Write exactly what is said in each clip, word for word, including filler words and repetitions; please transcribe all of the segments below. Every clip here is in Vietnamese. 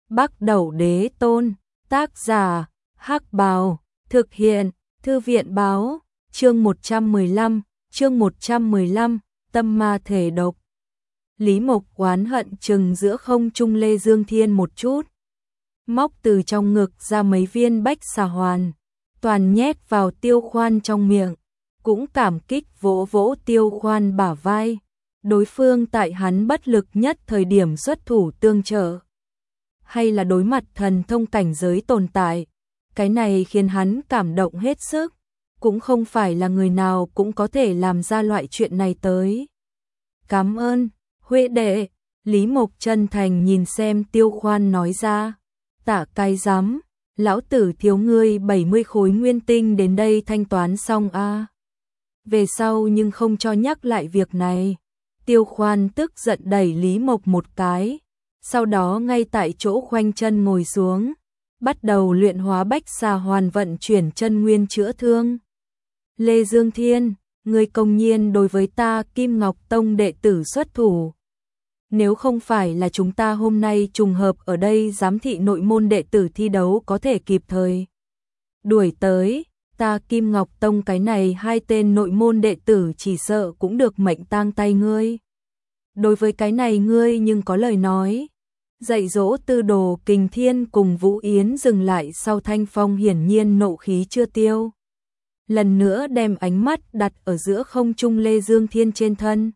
Bắc Đẩu Đế Tôn, tác giả, Hắc Bào, thực hiện, Thư viện báo, chương một trăm mười lăm, chương một trăm mười lăm, tâm ma thể độc. Lý Mộc oán hận chừng giữa không trung Lê Dương Thiên một chút, móc từ trong ngực ra mấy viên bách xà hoàn, toàn nhét vào Tiêu Khoan trong miệng, cũng cảm kích vỗ vỗ Tiêu Khoan bả vai, đối phương tại hắn bất lực nhất thời điểm xuất thủ tương trợ, hay là đối mặt thần thông cảnh giới tồn tại, cái này khiến hắn cảm động hết sức, cũng không phải là người nào cũng có thể làm ra loại chuyện này tới. Cảm ơn, huệ đệ, Lý Mộc chân thành nhìn xem Tiêu Khoan nói ra, tạ cái dám, lão tử thiếu ngươi bảy mươi khối nguyên tinh đến đây thanh toán xong a. À. Về sau nhưng không cho nhắc lại việc này. Tiêu Khoan tức giận đẩy Lý Mộc một cái, sau đó ngay tại chỗ khoanh chân ngồi xuống, bắt đầu luyện hóa bách xà hoàn vận chuyển chân nguyên chữa thương. Lê Dương Thiên, ngươi công nhiên đối với ta Kim Ngọc Tông đệ tử xuất thủ. Nếu không phải là chúng ta hôm nay trùng hợp ở đây giám thị nội môn đệ tử thi đấu có thể kịp thời đuổi tới, ta Kim Ngọc Tông cái này hai tên nội môn đệ tử chỉ sợ cũng được mệnh tang tay ngươi. Đối với cái này ngươi nhưng có lời nói. Dạy dỗ Tư Đồ Kình Thiên cùng Vũ Yến dừng lại sau Thanh Phong hiển nhiên nộ khí chưa tiêu. Lần nữa đem ánh mắt đặt ở giữa không trung Lê Dương Thiên trên thân.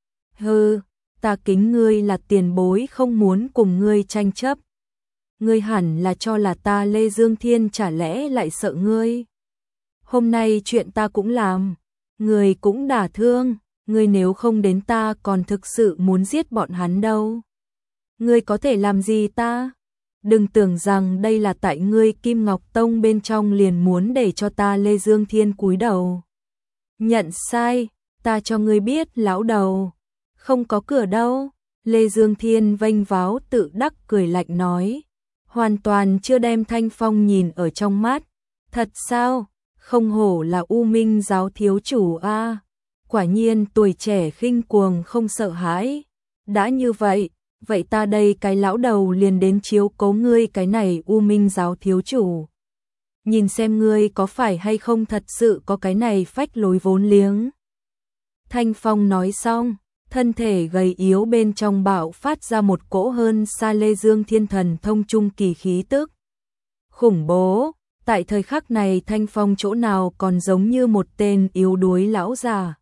Hừ, ta kính ngươi là tiền bối không muốn cùng ngươi tranh chấp. Ngươi hẳn là cho là ta Lê Dương Thiên chả lẽ lại sợ ngươi. Hôm nay chuyện ta cũng làm, ngươi cũng đả thương, ngươi nếu không đến ta còn thực sự muốn giết bọn hắn đâu. Ngươi có thể làm gì ta? Đừng tưởng rằng đây là tại ngươi Kim Ngọc Tông bên trong liền muốn để cho ta Lê Dương Thiên cúi đầu. Nhận sai, ta cho ngươi biết lão đầu. Không có cửa đâu. Lê Dương Thiên vênh váo tự đắc cười lạnh nói. Hoàn toàn chưa đem Thanh Phong nhìn ở trong mắt. Thật sao? Không hổ là U Minh giáo thiếu chủ a. À. Quả nhiên tuổi trẻ khinh cuồng không sợ hãi. Đã như vậy, vậy ta đây cái lão đầu liền đến chiếu cố ngươi cái này U Minh giáo thiếu chủ. Nhìn xem ngươi có phải hay không thật sự có cái này phách lối vốn liếng. Thanh Phong nói xong, thân thể gầy yếu bên trong bạo phát ra một cỗ hơn xa Lê Dương Thiên thần thông trung kỳ khí tức. Khủng bố, tại thời khắc này Thanh Phong chỗ nào còn giống như một tên yếu đuối lão già.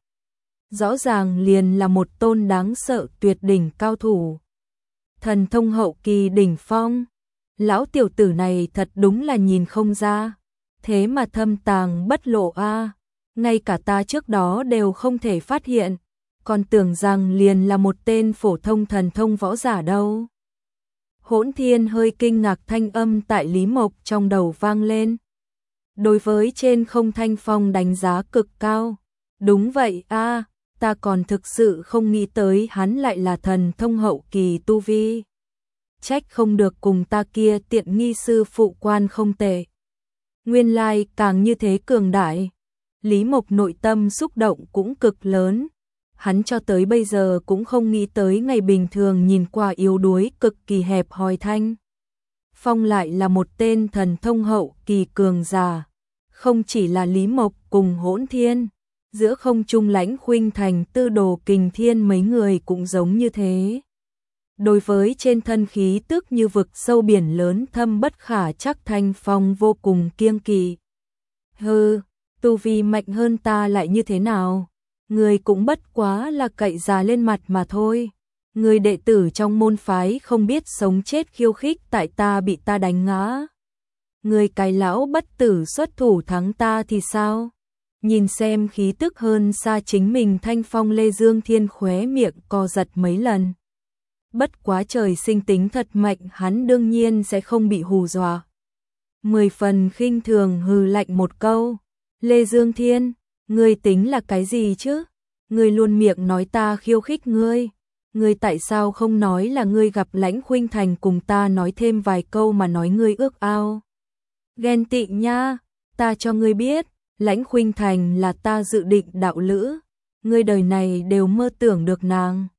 Rõ ràng liền là một tôn đáng sợ tuyệt đỉnh cao thủ. Thần thông hậu kỳ đỉnh phong, lão tiểu tử này thật đúng là nhìn không ra, thế mà thâm tàng bất lộ a, à. Ngay cả ta trước đó đều không thể phát hiện, còn tưởng rằng liền là một tên phổ thông thần thông võ giả đâu. Hỗn Thiên hơi kinh ngạc thanh âm tại Lý Mộc trong đầu vang lên. Đối với trên không Thanh Phong đánh giá cực cao. Đúng vậy a, à. Ta còn thực sự không nghĩ tới hắn lại là thần thông hậu kỳ tu vi. Trách không được cùng ta kia tiện nghi sư phụ quan không tệ. Nguyên lai càng như thế cường đại. Lý Mộc nội tâm xúc động cũng cực lớn. Hắn cho tới bây giờ cũng không nghĩ tới ngày bình thường nhìn qua yếu đuối cực kỳ hẹp hòi Thanh Phong lại là một tên thần thông hậu kỳ cường giả. Không chỉ là Lý Mộc cùng Hỗn Thiên. Giữa không trung Lãnh Khuynh Thành Tư Đồ Kình Thiên mấy người cũng giống như thế. Đối với trên thân khí tức như vực sâu biển lớn thâm bất khả chắc Thanh Phong vô cùng kiêng kỵ. Hừ, tu vi mạnh hơn ta lại như thế nào? Người cũng bất quá là cậy già lên mặt mà thôi. Người đệ tử trong môn phái không biết sống chết khiêu khích tại ta bị ta đánh ngã. Người cái lão bất tử xuất thủ thắng ta thì sao? Nhìn xem khí tức hơn xa chính mình Thanh Phong Lê Dương Thiên khóe miệng co giật mấy lần. Bất quá trời sinh tính thật mạnh hắn đương nhiên sẽ không bị hù dọa. Mười phần khinh thường hừ lạnh một câu. Lê Dương Thiên, ngươi tính là cái gì chứ? Ngươi luôn miệng nói ta khiêu khích ngươi. Ngươi tại sao không nói là ngươi gặp Lãnh Khuynh Thành cùng ta nói thêm vài câu mà nói ngươi ước ao? Ghen tị nha, ta cho ngươi biết. Lãnh Khuynh Thành là ta dự định đạo lữ, ngươi đời này đều mơ tưởng được nàng.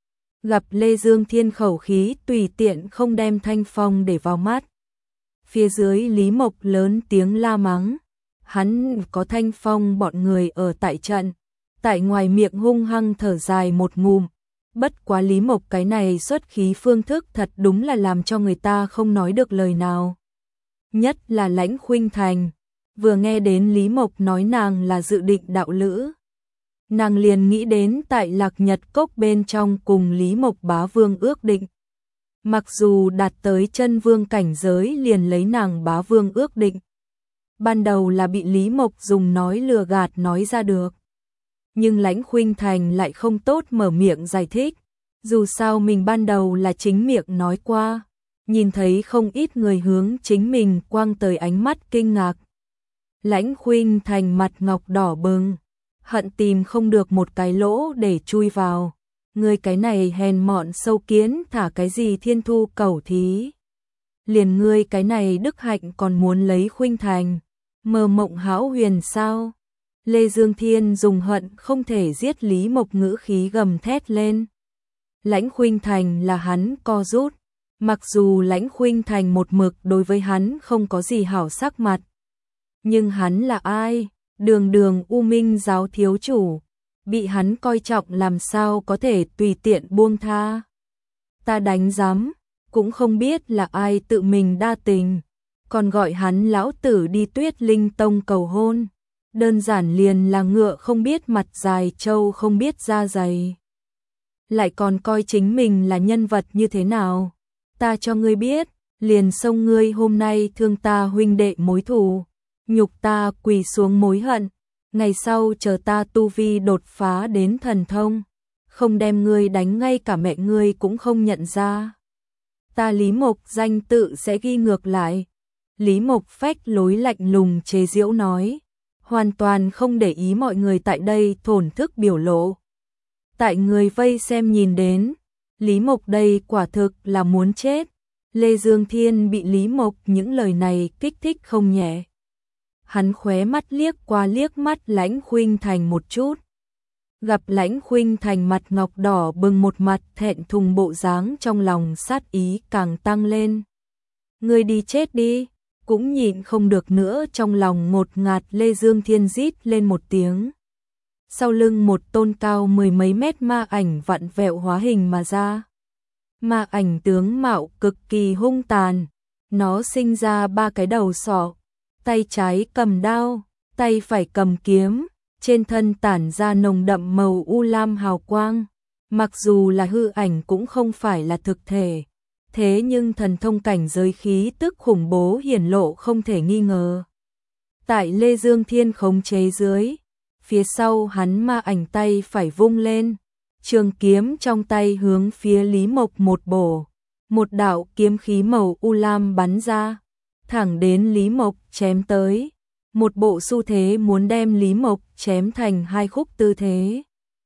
Gặp Lê Dương Thiên khẩu khí tùy tiện không đem Thanh Phong để vào mắt. Phía dưới Lý Mộc lớn tiếng la mắng. Hắn có Thanh Phong bọn người ở tại trận. Tại ngoài miệng hung hăng thở dài một ngụm. Bất quá Lý Mộc cái này xuất khí phương thức thật đúng là làm cho người ta không nói được lời nào. Nhất là Lãnh Khuynh Thành. Vừa nghe đến Lý Mộc nói nàng là dự định đạo lữ. Nàng liền nghĩ đến tại Lạc Nhật Cốc bên trong cùng Lý Mộc bá vương ước định. Mặc dù đạt tới chân vương cảnh giới liền lấy nàng bá vương ước định. Ban đầu là bị Lý Mộc dùng nói lừa gạt nói ra được. Nhưng Lãnh Khuynh Thành lại không tốt mở miệng giải thích. Dù sao mình ban đầu là chính miệng nói qua. Nhìn thấy không ít người hướng chính mình quang tới ánh mắt kinh ngạc. Lãnh Khuynh Thành mặt ngọc đỏ bừng. Hận tìm không được một cái lỗ để chui vào. Ngươi cái này hèn mọn sâu kiến thả cái gì thiên thu cẩu thí. Liền ngươi cái này đức hạnh còn muốn lấy Khuynh Thành. Mơ mộng hão huyền sao? Lê Dương Thiên dùng hận không thể giết Lý Mộc ngữ khí gầm thét lên. Lãnh Khuynh Thành là hắn co rút. Mặc dù Lãnh Khuynh Thành một mực đối với hắn không có gì hảo sắc mặt. Nhưng hắn là ai? Đường đường U Minh giáo thiếu chủ. Bị hắn coi trọng làm sao có thể tùy tiện buông tha. Ta đánh giám, cũng không biết là ai tự mình đa tình. Còn gọi hắn lão tử đi Tuyết Linh Tông cầu hôn. Đơn giản liền là ngựa không biết mặt dài trâu không biết da dày. Lại còn coi chính mình là nhân vật như thế nào. Ta cho ngươi biết, liền xông ngươi hôm nay thương ta huynh đệ mối thù. Nhục ta quỳ xuống mối hận. Ngày sau chờ ta tu vi đột phá đến thần thông. Không đem ngươi đánh ngay cả mẹ ngươi cũng không nhận ra. Ta Lý Mộc danh tự sẽ ghi ngược lại. Lý Mộc phách lối lạnh lùng chế giễu nói. Hoàn toàn không để ý mọi người tại đây thổn thức biểu lộ. Tại người vây xem nhìn đến. Lý Mộc đây quả thực là muốn chết. Lê Dương Thiên bị Lý Mộc những lời này kích thích không nhẹ. Hắn khóe mắt liếc qua liếc mắt Lãnh Khuynh Thành một chút. Gặp Lãnh Khuynh Thành mặt ngọc đỏ bừng một mặt thẹn thùng bộ dáng trong lòng sát ý càng tăng lên. Ngươi đi chết đi, cũng nhịn không được nữa trong lòng ngột ngạt. Lê Dương Thiên rít lên một tiếng. Sau lưng một tôn cao mười mấy mét ma ảnh vặn vẹo hóa hình mà ra. Ma ảnh tướng mạo cực kỳ hung tàn, nó sinh ra ba cái đầu sọ. Tay trái cầm đao, tay phải cầm kiếm, trên thân tản ra nồng đậm màu u lam hào quang. Mặc dù là hư ảnh cũng không phải là thực thể, thế nhưng thần thông cảnh giới khí tức khủng bố hiển lộ không thể nghi ngờ. Tại Lê Dương Thiên khống chế dưới, phía sau hắn ma ảnh tay phải vung lên, trường kiếm trong tay hướng phía Lý Mộc một bổ, một đạo kiếm khí màu u lam bắn ra. Thẳng đến Lý Mộc chém tới, một bộ xu thế muốn đem Lý Mộc chém thành hai khúc tư thế.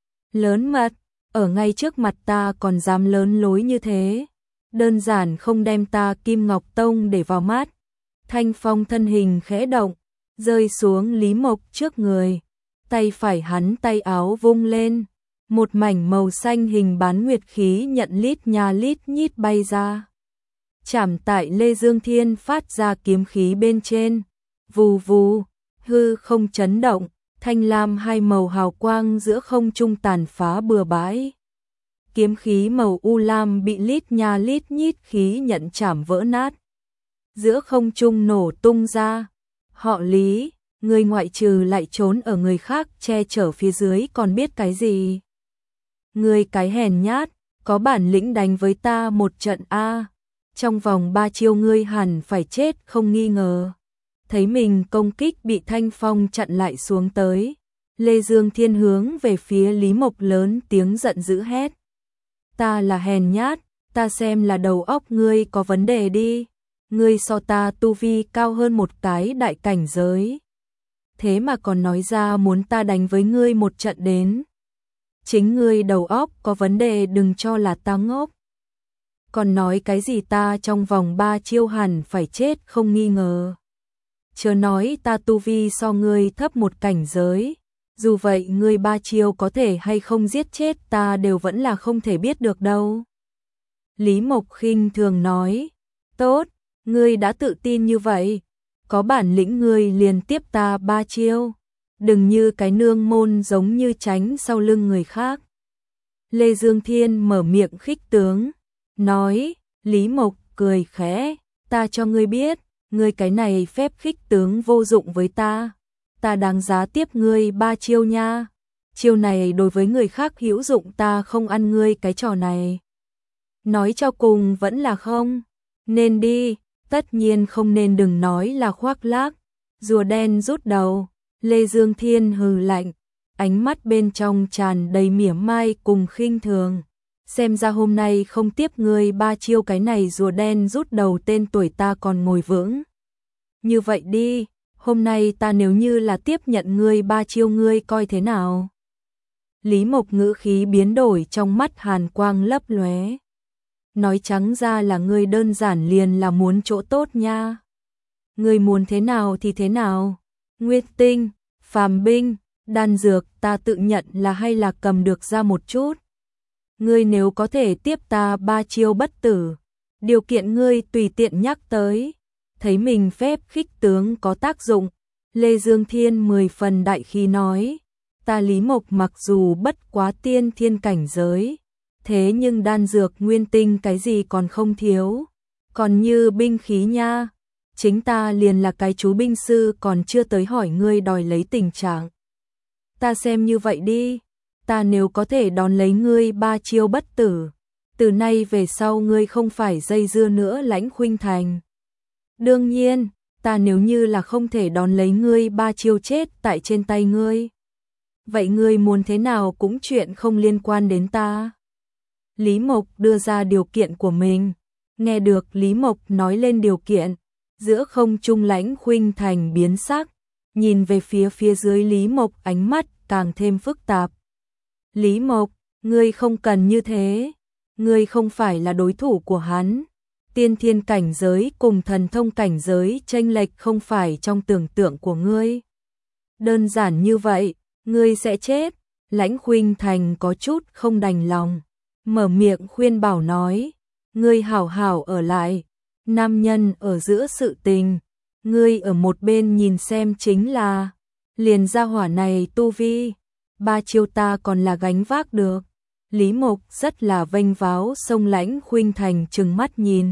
Lớn mật, ở ngay trước mặt ta còn dám lớn lối như thế, đơn giản không đem ta Kim Ngọc Tông để vào mắt. Thanh Phong thân hình khẽ động, rơi xuống Lý Mộc trước người, tay phải hắn tay áo vung lên, một mảnh màu xanh hình bán nguyệt khí nhận lít nha lít nhít bay ra. Chạm tại Lê Dương Thiên phát ra kiếm khí bên trên, vù vù, hư không chấn động, thanh lam hai màu hào quang giữa không trung tàn phá bừa bãi. Kiếm khí màu u lam bị lít nha lít nhít khí nhận chạm vỡ nát. Giữa không trung nổ tung ra. Họ Lý, người ngoại trừ lại trốn ở người khác che chở phía dưới còn biết cái gì? Người cái hèn nhát, có bản lĩnh đánh với ta một trận a. Trong vòng ba chiêu ngươi hẳn phải chết không nghi ngờ. Thấy mình công kích bị Thanh Phong chặn lại xuống tới. Lê Dương Thiên hướng về phía Lý Mộc lớn tiếng giận dữ hét. Ta là hèn nhát, ta xem là đầu óc ngươi có vấn đề đi. Ngươi so ta tu vi cao hơn một cái đại cảnh giới. Thế mà còn nói ra muốn ta đánh với ngươi một trận đến. Chính ngươi đầu óc có vấn đề đừng cho là ta ngốc. Còn nói cái gì ta trong vòng ba chiêu hẳn phải chết không nghi ngờ. Chớ nói ta tu vi so ngươi thấp một cảnh giới. dù vậy ngươi ba chiêu có thể hay không giết chết ta đều vẫn là không thể biết được đâu. Lý Mộc khinh thường nói, tốt, ngươi đã tự tin như vậy, có bản lĩnh ngươi liền tiếp ta ba chiêu, đừng như cái nương môn giống như tránh sau lưng người khác. Lê Dương Thiên mở miệng khích tướng, nói, Lý Mộc cười khẽ, ta cho ngươi biết, ngươi cái này phép khích tướng vô dụng với ta, ta đáng giá tiếp ngươi ba chiêu nha, chiêu này đối với người khác hữu dụng, ta không ăn ngươi cái trò này. Nói cho cùng vẫn là không, nên đi, tất nhiên không nên, đừng nói là khoác lác. Rùa đen rút đầu, Lê Dương Thiên hừ lạnh, ánh mắt bên trong tràn đầy mỉa mai cùng khinh thường. Xem ra hôm nay không tiếp ngươi ba chiêu, cái này rùa đen rút đầu tên tuổi ta còn ngồi vững. Như vậy đi, hôm nay ta nếu như là tiếp nhận ngươi ba chiêu, ngươi coi thế nào? Lý Mộc ngữ khí biến đổi, trong mắt hàn quang lấp lóe. Nói trắng ra là ngươi đơn giản liền là muốn chỗ tốt nha. Ngươi muốn thế nào thì thế nào? Nguyệt tinh, phàm binh, đan dược ta tự nhận là hay là cầm được ra một chút. Ngươi nếu có thể tiếp ta ba chiêu bất tử, điều kiện ngươi tùy tiện nhắc tới. Thấy mình phép khích tướng có tác dụng, Lê Dương Thiên mười phần đại khí nói, ta Lý Mộc mặc dù bất quá tiên thiên cảnh giới, thế nhưng đan dược nguyên tinh cái gì còn không thiếu, còn như binh khí nha, chính ta liền là cái chú binh sư còn chưa tới hỏi ngươi đòi lấy tình trạng. Ta xem như vậy đi, ta nếu có thể đón lấy ngươi ba chiêu bất tử, từ nay về sau ngươi không phải dây dưa nữa Lãnh Khuynh Thành. Đương nhiên, ta nếu như là không thể đón lấy ngươi ba chiêu chết tại trên tay ngươi, vậy ngươi muốn thế nào cũng chuyện không liên quan đến ta. Lý Mộc đưa ra điều kiện của mình, nghe được Lý Mộc nói lên điều kiện, giữa không trung Lãnh Khuynh Thành biến sắc, nhìn về phía phía dưới Lý Mộc, ánh mắt càng thêm phức tạp. Lý Mộc, ngươi không cần như thế, ngươi không phải là đối thủ của hắn. Tiên thiên cảnh giới cùng thần thông cảnh giới chênh lệch không phải trong tưởng tượng của ngươi. Đơn giản như vậy, ngươi sẽ chết. Lãnh Khuynh Thành có chút không đành lòng, mở miệng khuyên bảo nói, ngươi hảo hảo ở lại, nam nhân ở giữa sự tình, ngươi ở một bên nhìn xem chính là, liền gia hỏa này tu vi, ba chiêu ta còn là gánh vác được. Lý Mộc rất là vênh váo xông Lãnh Khuynh Thành trừng mắt nhìn,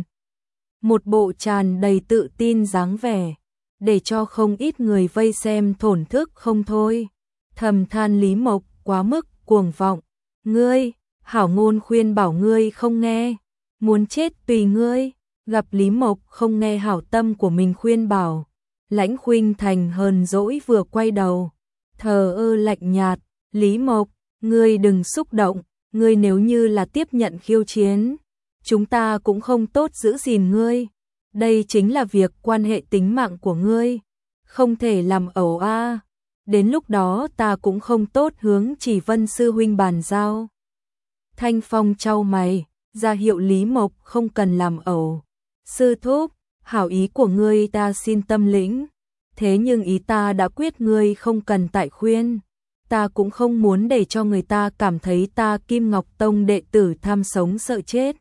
một bộ tràn đầy tự tin dáng vẻ, để cho không ít người vây xem thổn thức không thôi. Thầm than Lý Mộc quá mức cuồng vọng, ngươi, hảo ngôn khuyên bảo ngươi không nghe, muốn chết tùy ngươi. Gặp Lý Mộc không nghe hảo tâm của mình khuyên bảo, Lãnh Khuynh Thành hờn dỗi vừa quay đầu, thờ ơ lạnh nhạt, Lý Mộc, ngươi đừng xúc động, ngươi nếu như là tiếp nhận khiêu chiến, chúng ta cũng không tốt giữ gìn ngươi, đây chính là việc quan hệ tính mạng của ngươi, không thể làm ẩu a. Đến lúc đó ta cũng không tốt hướng Chỉ Vân sư huynh bàn giao. Thanh Phong chau mày, ra hiệu Lý Mộc không cần làm ẩu. Sư thúc, hảo ý của ngươi ta xin tâm lĩnh, thế nhưng ý ta đã quyết, ngươi không cần tại khuyên. Ta cũng không muốn để cho người ta cảm thấy ta Kim Ngọc Tông đệ tử tham sống sợ chết.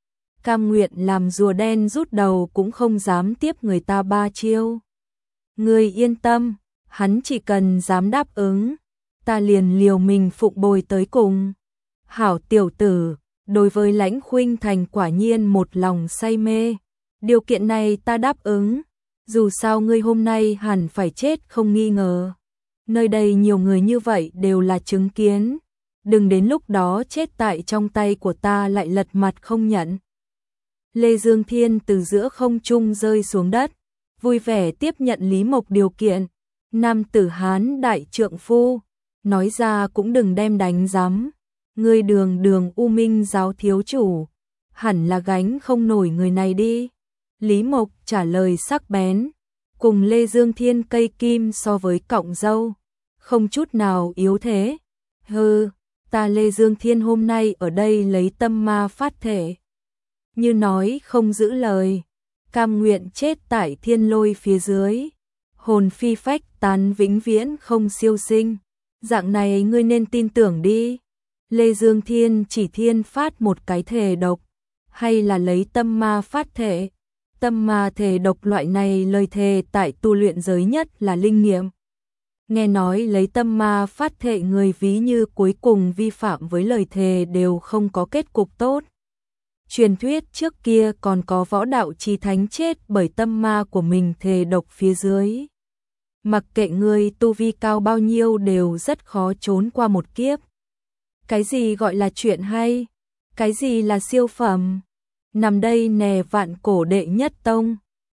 Cam nguyện làm rùa đen rút đầu cũng không dám tiếp người ta ba chiêu. Ngươi yên tâm, hắn chỉ cần dám đáp ứng, ta liền liều mình phụng bồi tới cùng. Hảo tiểu tử, đối với Lãnh Khuynh Thành quả nhiên một lòng say mê. Điều kiện này ta đáp ứng, dù sao ngươi hôm nay hẳn phải chết không nghi ngờ. Nơi đây nhiều người như vậy đều là chứng kiến, đừng đến lúc đó chết tại trong tay của ta lại lật mặt không nhận. Lê Dương Thiên từ giữa không trung rơi xuống đất, vui vẻ tiếp nhận Lý Mộc điều kiện. Nam tử Hán đại trượng phu, nói ra cũng đừng đem đánh giám. Ngươi đường đường U Minh giáo thiếu chủ, hẳn là gánh không nổi người này đi. Lý Mộc trả lời sắc bén, cùng Lê Dương Thiên cây kim so với cọng dâu, không chút nào yếu thế. Hừ, ta Lê Dương Thiên hôm nay ở đây lấy tâm ma phát thể. Như nói không giữ lời, cam nguyện chết tại thiên lôi phía dưới, hồn phi phách tán vĩnh viễn không siêu sinh. Dạng này ngươi nên tin tưởng đi. Lê Dương Thiên chỉ thiên phát một cái thề độc, hay là lấy tâm ma phát thể. Tâm ma thể độc loại này lời thề tại tu luyện giới nhất là linh nghiệm. Nghe nói lấy tâm ma phát thệ người ví như cuối cùng vi phạm với lời thề đều không có kết cục tốt. Truyền thuyết trước kia còn có võ đạo chí thánh chết bởi tâm ma của mình thề độc phía dưới. Mặc kệ người tu vi cao bao nhiêu đều rất khó trốn qua một kiếp. Cái gì gọi là chuyện hay? Cái gì là siêu phẩm? Nằm đây nè vạn cổ đệ nhất tông.